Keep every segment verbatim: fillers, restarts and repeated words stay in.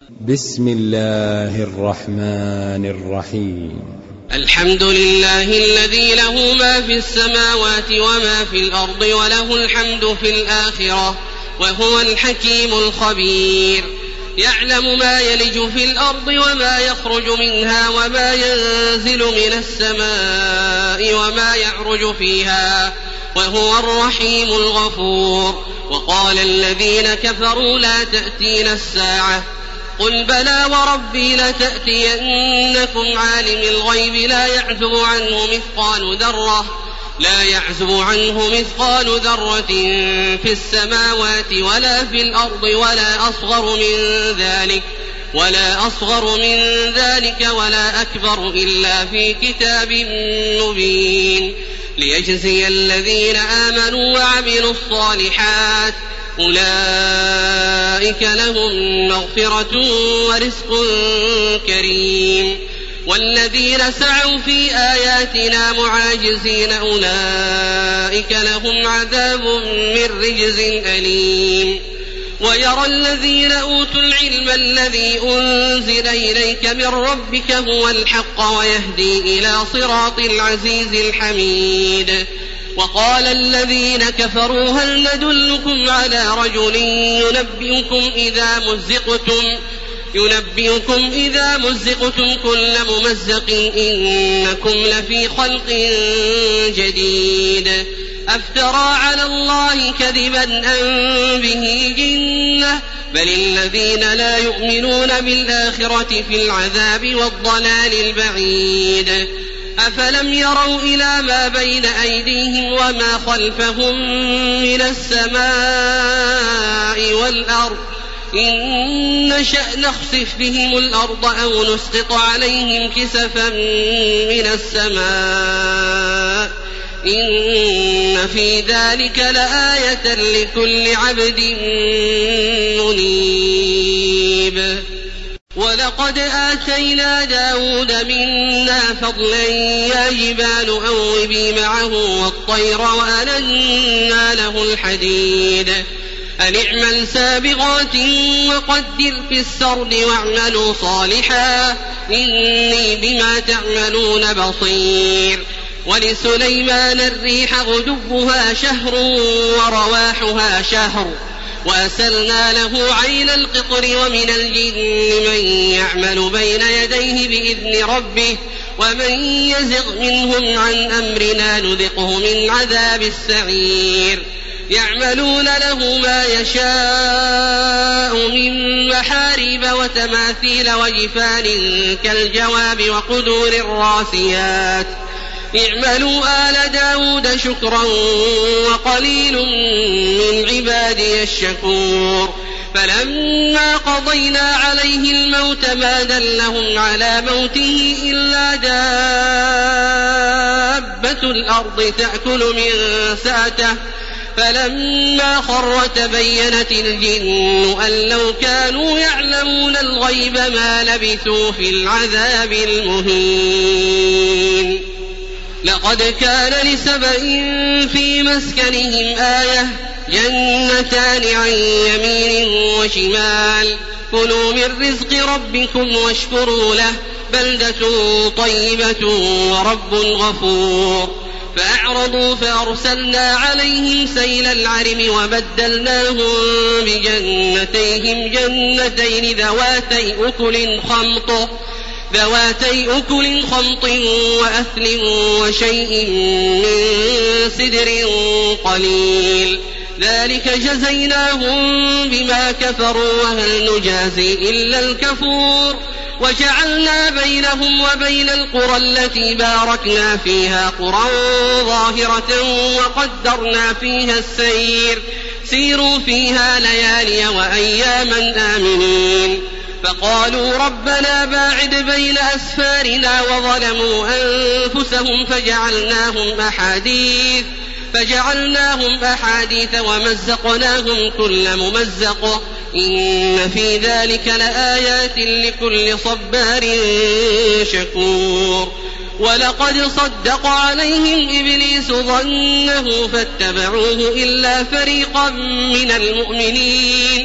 بسم الله الرحمن الرحيم. الحمد لله الذي له ما في السماوات وما في الأرض وله الحمد في الآخرة وهو الحكيم الخبير. يعلم ما يلج في الأرض وما يخرج منها وما ينزل من السماء وما يعرج فيها وهو الرحيم الغفور. وقال الذين كفروا لا تأتينا الساعة قل بلى وربي لتأتينكم عالم الغيب لا يعزب عنه مثقال ذرة لا يعزب عنه مثقال ذرة في السماوات ولا في الأرض ولا أصغر من ذلك ولا أصغر من ذلك ولا أكبر إلا في كتاب مبين ليجزي الذين آمنوا وعملوا الصالحات أولئك لهم مغفرة ورزق كريم. والذين سعوا في آياتنا معاجزين أولئك لهم عذاب من رجز أليم. ويرى الذين أوتوا العلم الذي أنزل إليك من ربك هو الحق ويهدي إلى صراط العزيز الحميد. وقال الذين كفروا هل ندلكم على رجل ينبئكم إذا مزقتم ينبئكم إذا مزقتم كل ممزق إنكم لفي خلق جديد أفترى على الله كذبا أم به جنة بل الذين لا يؤمنون بالآخرة في العذاب والضلال البعيد. أفلم يروا إلى ما بين أيديهم وما خلفهم من السماء والأرض إن نشأ نخسف بهم الأرض أو نسقط عليهم كسفا من السماء إن في ذلك لآية لكل عبد منيب. ولقد آتينا داود منا فضلا يا جبال أوبي معه والطير وألنا له الحديد أن اعمل سابغات وقدر في السرد واعملوا صالحا إني بما تعملون بصير. ولسليمان الريح غدوها شهر ورواحها شهر وأسلنا له عين القطر ومن الجن من يعمل بين يديه بإذن ربه ومن يزغ منهم عن أمرنا نذقه من عذاب السعير. يعملون له ما يشاء من محاريب وتماثيل وجفان كالجواب وقدور الراسيات اعملوا آل داود شكرا وقليل من عبادي الشكور. فلما قضينا عليه الموت ما دلهم على موته إلا دابة الأرض تأكل من سأته فلما خر تبينت الجن أن لو كانوا يعلمون الغيب ما لبثوا في العذاب المهين. لقد كان لسبإ في مسكنهم آية جنتان عن يمين وشمال كلوا من رزق ربكم واشكروا له بلدة طيبة ورب غفور. فأعرضوا فأرسلنا عليهم سيل العرم وبدلناهم بجنتيهم جنتين ذواتي أكل خمط ذواتي أكل خمط وأثل وشيء من سدر قليل ذلك جزيناهم بما كفروا وهل نجازي إلا الكفور. وجعلنا بينهم وبين القرى التي باركنا فيها قرى ظاهرة وقدرنا فيها السير سيروا فيها ليالي وأياما آمنين. فقالوا ربنا باعد بين أسفارنا وظلموا أنفسهم فجعلناهم أحاديث فجعلناهم أحاديث ومزقناهم كل ممزق إن في ذلك لآيات لكل صبار شكور. ولقد صدق عليهم إبليس ظنه فاتبعوه إلا فريقا من المؤمنين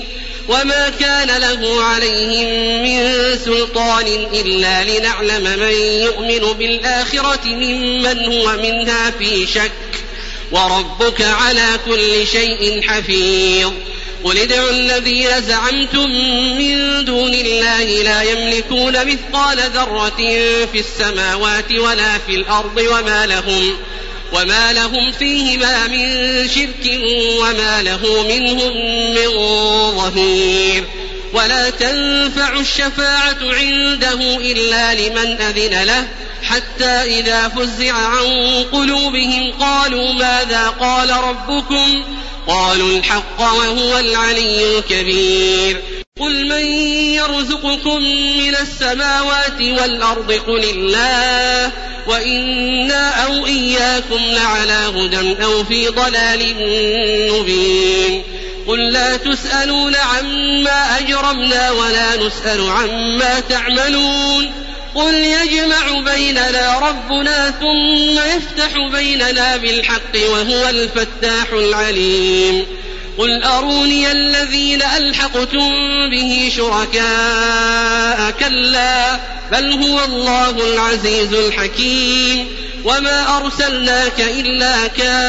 وما كان له عليهم من سلطان إلا لنعلم من يؤمن بالآخرة ممن هو منها في شك وربك على كل شيء حفيظ. قل ادعوا الذين زعمتم من دون الله لا يملكون مثقال ذرة في السماوات ولا في الأرض وما لهم, وما لهم فيهما من شرك وما له منهم من ظهير. ولا تنفع الشفاعة عنده إلا لمن أذن له حتى إذا فزع عن قلوبهم قالوا ماذا قال ربكم قالوا الحق وهو العلي الكبير. قل من يرزقكم من السماوات والأرض قل الله وإنا أو إياكم لعلى هدى أو في ضلال مبين. قل لا تسألون عما أجرمنا ولا نسأل عما تعملون. قل يجمع بيننا ربنا ثم يفتح بيننا بالحق وهو الفتاح العليم. قل أروني الذين ألحقتم به شركاء كلا بل هو الله العزيز الحكيم. وما أرسلناك إلا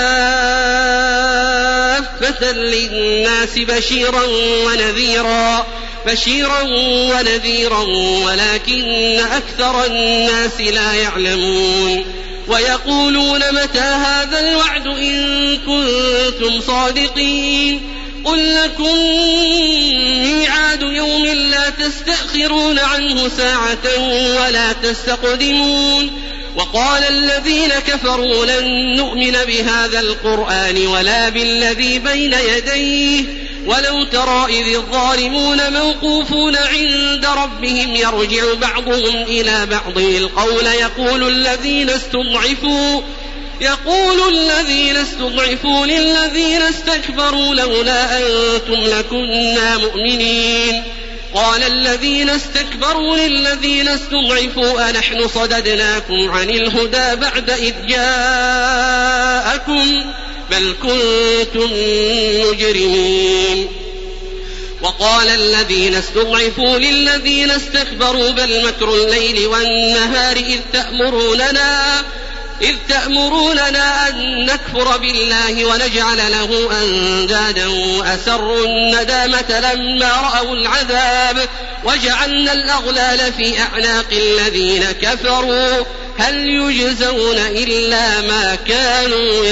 كافة للناس بشيرا ونذيرا بشيرا ونذيرا ولكن أكثر الناس لا يعلمون. ويقولون متى هذا الوعد إن كنتم صادقين. قل لكم ميعاد يوم لا تستأخرون عنه ساعة ولا تستقدمون. وقال الذين كفروا لن نؤمن بهذا القرآن ولا بالذي بين يديه ولو ترى إذ الظالمون موقوفون عند ربهم يرجع بعضهم إلى بعض القول يقول الذين استضعفوا يقول الذين استضعفوا للذين استكبروا لولا أنتم لكنا مؤمنين. قال الذين استكبروا للذين استضعفوا أنحن صددناكم عن الهدى بعد إذ جاءكم بل كنتم مجرمين. وقال الذين استضعفوا للذين استكبروا بل مكر الليل والنهار إذ تأمروننا إذ تأمروننا أن نكفر بالله ونجعل له أندادا وأسروا الندامة لما رأوا العذاب وجعلنا الأغلال في أعناق الذين كفروا هل يجزون إلا ما كانوا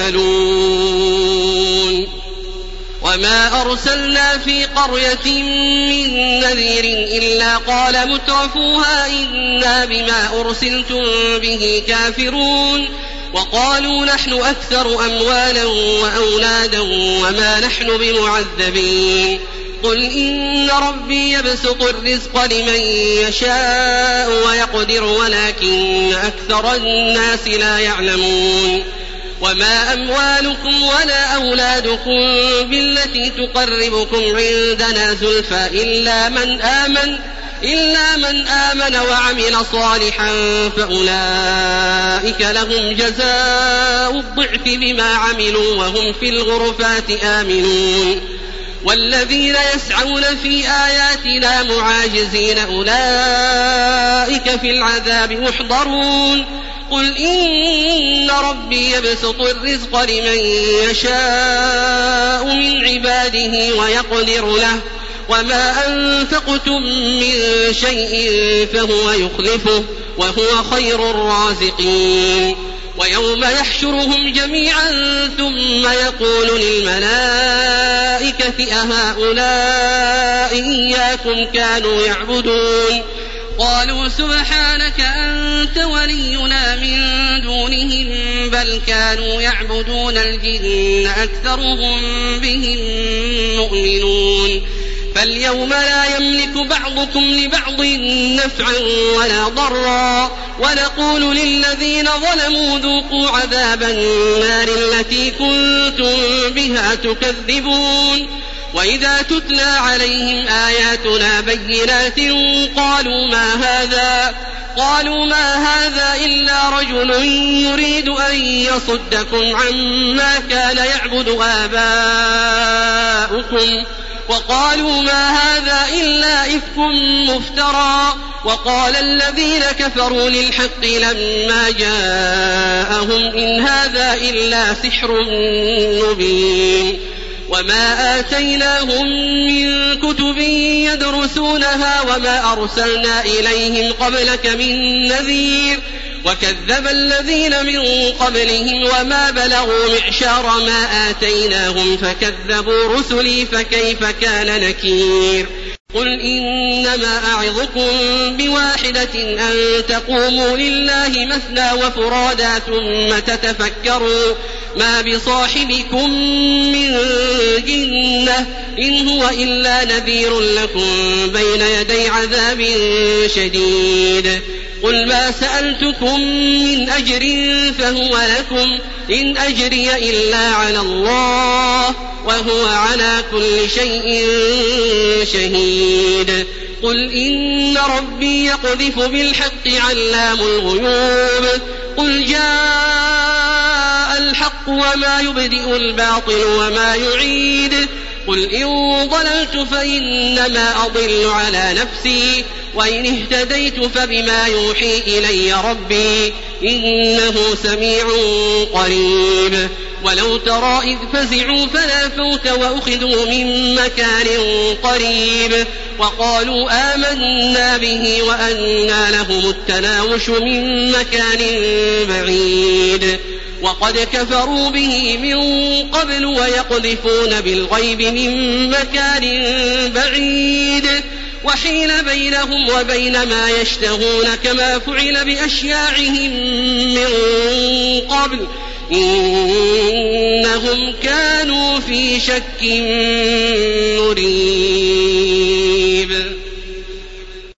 يعملون. وما أرسلنا في قرية من نذير إلا قال مترفوها إنا بما أرسلتم به كافرون. وقالوا نحن أكثر أموالا وأولادا وما نحن بمعذبين. قل إن ربي يبسط الرزق لمن يشاء ويقدر ولكن أكثر الناس لا يعلمون. وما أموالكم ولا أولادكم بالتي تقربكم عندنا زلفى إلا من آمن إلا من آمن وعمل صالحا فأولئك لهم جزاء الضعف بما عملوا وهم في الغرفات آمنون. والذين يسعون في آياتنا معاجزين أولئك في العذاب محضرون. قل إن ربي يبسط الرزق لمن يشاء من عباده ويقدر له وما أنفقتم من شيء فهو يخلفه وهو خير الرازقين. ويوم يحشرهم جميعا ثم يقول للملائكة أهؤلاء إياكم كانوا يعبدون قالوا سبحانك أنت ولينا من دونهم بل كانوا يعبدون الجن أكثرهم بهم مؤمنون. فاليوم لا يملك بعضكم لبعض نفعا ولا ضرا ونقول للذين ظلموا ذوقوا عذاب النار التي كنتم بها تكذبون. وإذا تتلى عليهم آياتنا بينات قالوا ما هذا قالوا ما هذا إلا رجل يريد أن يصدكم عما كان يعبد آباؤكم وقالوا ما هذا إلا إفك مفترى وقال الذين كفروا للحق لما جاءهم إن هذا إلا سحر مبين وما آتيناهم من كتب يدرسونها وما أرسلنا إليهم قبلك من نذير وكذب الذين من قبلهم وما بلغوا معشار ما آتيناهم فكذبوا رسلي فكيف كان نكير قل إنما أعظكم بواحدة أن تقوموا لله مثنى وفرادا ثم تتفكروا ما بصاحبكم من جنة إن هو إلا نذير لكم بين يدي عذاب شديد قل ما سألتكم من أجر فهو لكم إن أجري إلا على الله وهو على كل شيء شهيد قل إن ربي يقذف بالحق علام الغيوب قل جاء الحق وما يبدئ الباطل وما يعيد قل إن ضللت فإنما أضل على نفسي وإن اهتديت فبما يوحي إلي ربي إنه سميع قريب ولو ترى إذ فزعوا فلا فوت وأخذوا من مكان قريب وقالوا آمنا به وأنى لهم التناوش من مكان بعيد وقد كفروا به من قبل ويقذفون بالغيب من مكان بعيد وحيل بينهم وبين ما يشتهون كما فعل بأشياعهم من قبل إنهم كانوا في شك مريب.